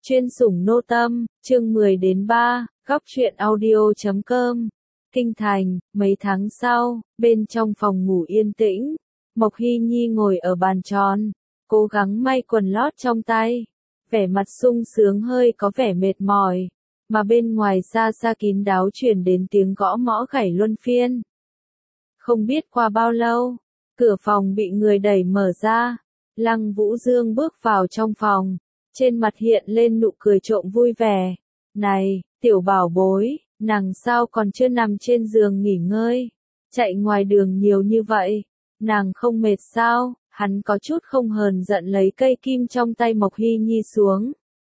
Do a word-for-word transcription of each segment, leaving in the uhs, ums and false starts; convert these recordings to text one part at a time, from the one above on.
Chuyên sủng nô tâm, chương mười đến ba, góc truyện audio chấm com. Kinh thành, mấy tháng sau, bên trong phòng ngủ yên tĩnh, Mộc Hy Nhi ngồi ở bàn tròn, cố gắng may quần lót trong tay, vẻ mặt sung sướng hơi có vẻ mệt mỏi, mà bên ngoài xa xa kín đáo truyền đến tiếng gõ mõ gảy luân phiên. Không biết qua bao lâu, cửa phòng bị người đẩy mở ra, Lăng Vũ Dương bước vào trong phòng, trên mặt hiện lên nụ cười trộm vui vẻ. Này, tiểu bảo bối, nàng sao còn chưa nằm trên giường nghỉ ngơi, chạy ngoài đường nhiều như vậy, nàng không mệt sao? Hắn có chút không hờn giận lấy cây kim trong tay Mộc Hy Nhi xuống,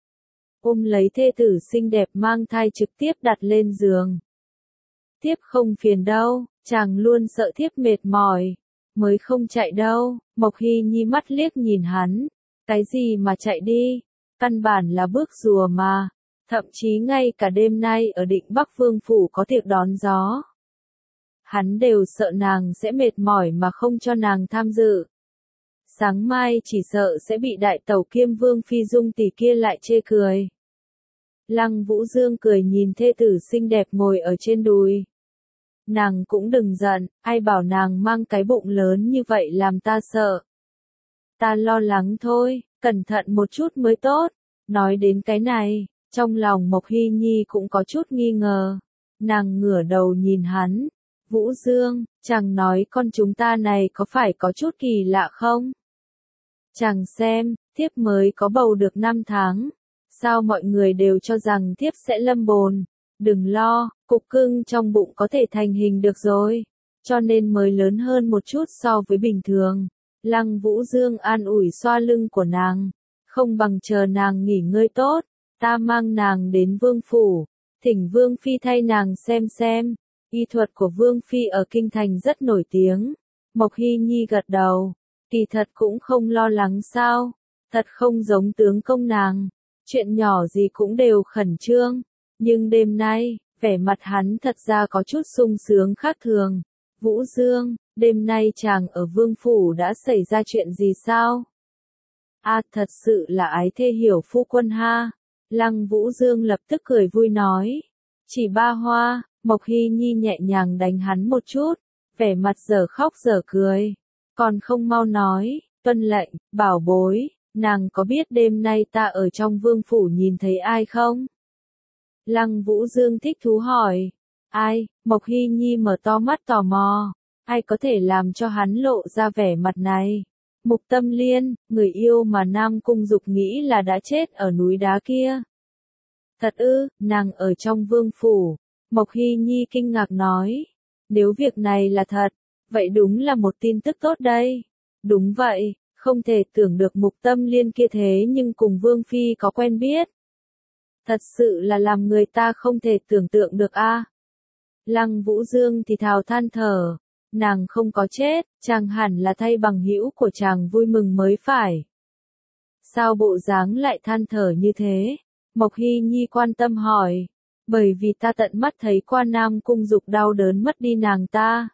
ôm lấy thê tử xinh đẹp mang thai trực tiếp đặt lên giường. Thiếp không phiền đâu, chàng luôn sợ thiếp mệt mỏi, mới không chạy đâu. Mộc Hy Nhi mắt liếc nhìn hắn, cái gì mà chạy đi, căn bản là bước rùa mà, thậm chí ngay cả đêm nay ở Định Bắc Vương phủ có tiệc đón gió, hắn đều sợ nàng sẽ mệt mỏi mà không cho nàng tham dự. Sáng mai chỉ sợ sẽ bị đại tẩu kiêm Vương phi Dung tỷ kia lại chê cười. Lăng Vũ Dương cười nhìn thê tử xinh đẹp ngồi ở trên đùi. Nàng cũng đừng giận, ai bảo nàng mang cái bụng lớn như vậy làm ta sợ. Ta lo lắng thôi, cẩn thận một chút mới tốt. Nói đến cái này, trong lòng Mộc Hy Nhi cũng có chút nghi ngờ. Nàng ngửa đầu nhìn hắn. Vũ Dương, chàng nói con chúng ta này có phải có chút kỳ lạ không? Chàng xem, thiếp mới có bầu được năm tháng. Sao mọi người đều cho rằng thiếp sẽ lâm bồn? Đừng lo, cục cưng trong bụng có thể thành hình được rồi. Cho nên mới lớn hơn một chút so với bình thường. Lăng Vũ Dương an ủi xoa lưng của nàng. Không bằng chờ nàng nghỉ ngơi tốt, ta mang nàng đến vương phủ, thỉnh Vương phi thay nàng xem xem. Y thuật của Vương phi ở kinh thành rất nổi tiếng. Mộc Hy Nhi gật đầu, kỳ thật cũng không lo lắng sao, thật không giống tướng công nàng, chuyện nhỏ gì cũng đều khẩn trương, nhưng đêm nay, vẻ mặt hắn thật ra có chút sung sướng khác thường. Vũ Dương, đêm nay chàng ở vương phủ đã xảy ra chuyện gì sao? À, thật sự là ái thê hiểu phu quân ha. Lăng Vũ Dương lập tức cười vui nói. Chỉ ba hoa. Mộc Hy Nhi nhẹ nhàng đánh hắn một chút, vẻ mặt dở khóc dở cười. Còn không mau nói, tuân lệnh, bảo bối, nàng có biết đêm nay ta ở trong vương phủ nhìn thấy ai không? Lăng Vũ Dương thích thú hỏi. Ai? Mộc Hy Nhi mở to mắt tò mò. Ai có thể làm cho hắn lộ ra vẻ mặt này? Mục Tâm Liên, người yêu mà Nam Cung Dục nghĩ là đã chết ở núi đá kia. Thật ư? Nàng ở trong vương phủ. Mộc Hy Nhi kinh ngạc nói. Nếu việc này là thật, vậy đúng là một tin tức tốt đây. Đúng vậy, không thể tưởng được Mục Tâm Liên kia thế nhưng cùng Vương phi có quen biết. Thật sự là làm người ta không thể tưởng tượng được a. À. Lăng Vũ Dương thì thào than thở, nàng không có chết, chàng hẳn là thay bằng hữu của chàng vui mừng mới phải. Sao bộ dáng lại than thở như thế? Mộc Hy Nhi quan tâm hỏi. Bởi vì ta tận mắt thấy qua Nam Cung Dục đau đớn mất đi nàng ta.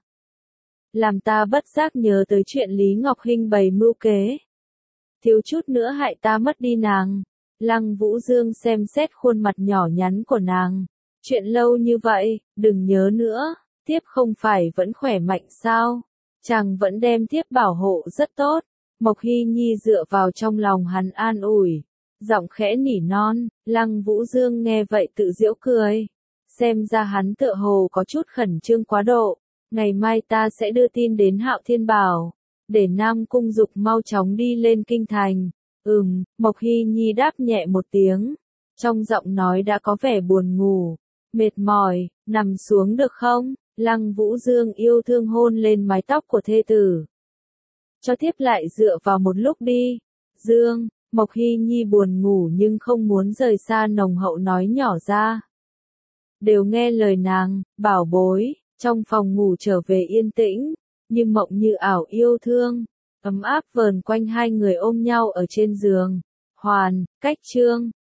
Làm ta bất giác nhớ tới chuyện Lý Ngọc Hinh bày mưu kế. Thiếu chút nữa hại ta mất đi nàng. Lăng Vũ Dương xem xét khuôn mặt nhỏ nhắn của nàng. Chuyện lâu như vậy, đừng nhớ nữa, thiếp không phải vẫn khỏe mạnh sao? Chàng vẫn đem thiếp bảo hộ rất tốt. Mộc Hy Nhi dựa vào trong lòng hắn an ủi. Giọng khẽ nỉ non, Lăng Vũ Dương nghe vậy tự giễu cười. Xem ra hắn tựa hồ có chút khẩn trương quá độ. Ngày mai ta sẽ đưa tin đến Hạo Thiên Bảo, để Nam Cung Dục mau chóng đi lên kinh thành. Ừm, Mộc Hy Nhi đáp nhẹ một tiếng. Trong giọng nói đã có vẻ buồn ngủ. Mệt mỏi, nằm xuống được không? Lăng Vũ Dương yêu thương hôn lên mái tóc của thê tử. Cho thiếp lại dựa vào một lúc đi. Dương. Mộc Hy Nhi buồn ngủ nhưng không muốn rời xa nồng hậu nói nhỏ ra. Đều nghe lời nàng, bảo bối, trong phòng ngủ trở về yên tĩnh, nhưng mộng như ảo yêu thương, ấm áp vờn quanh hai người ôm nhau ở trên giường. Hoàn, cách chương.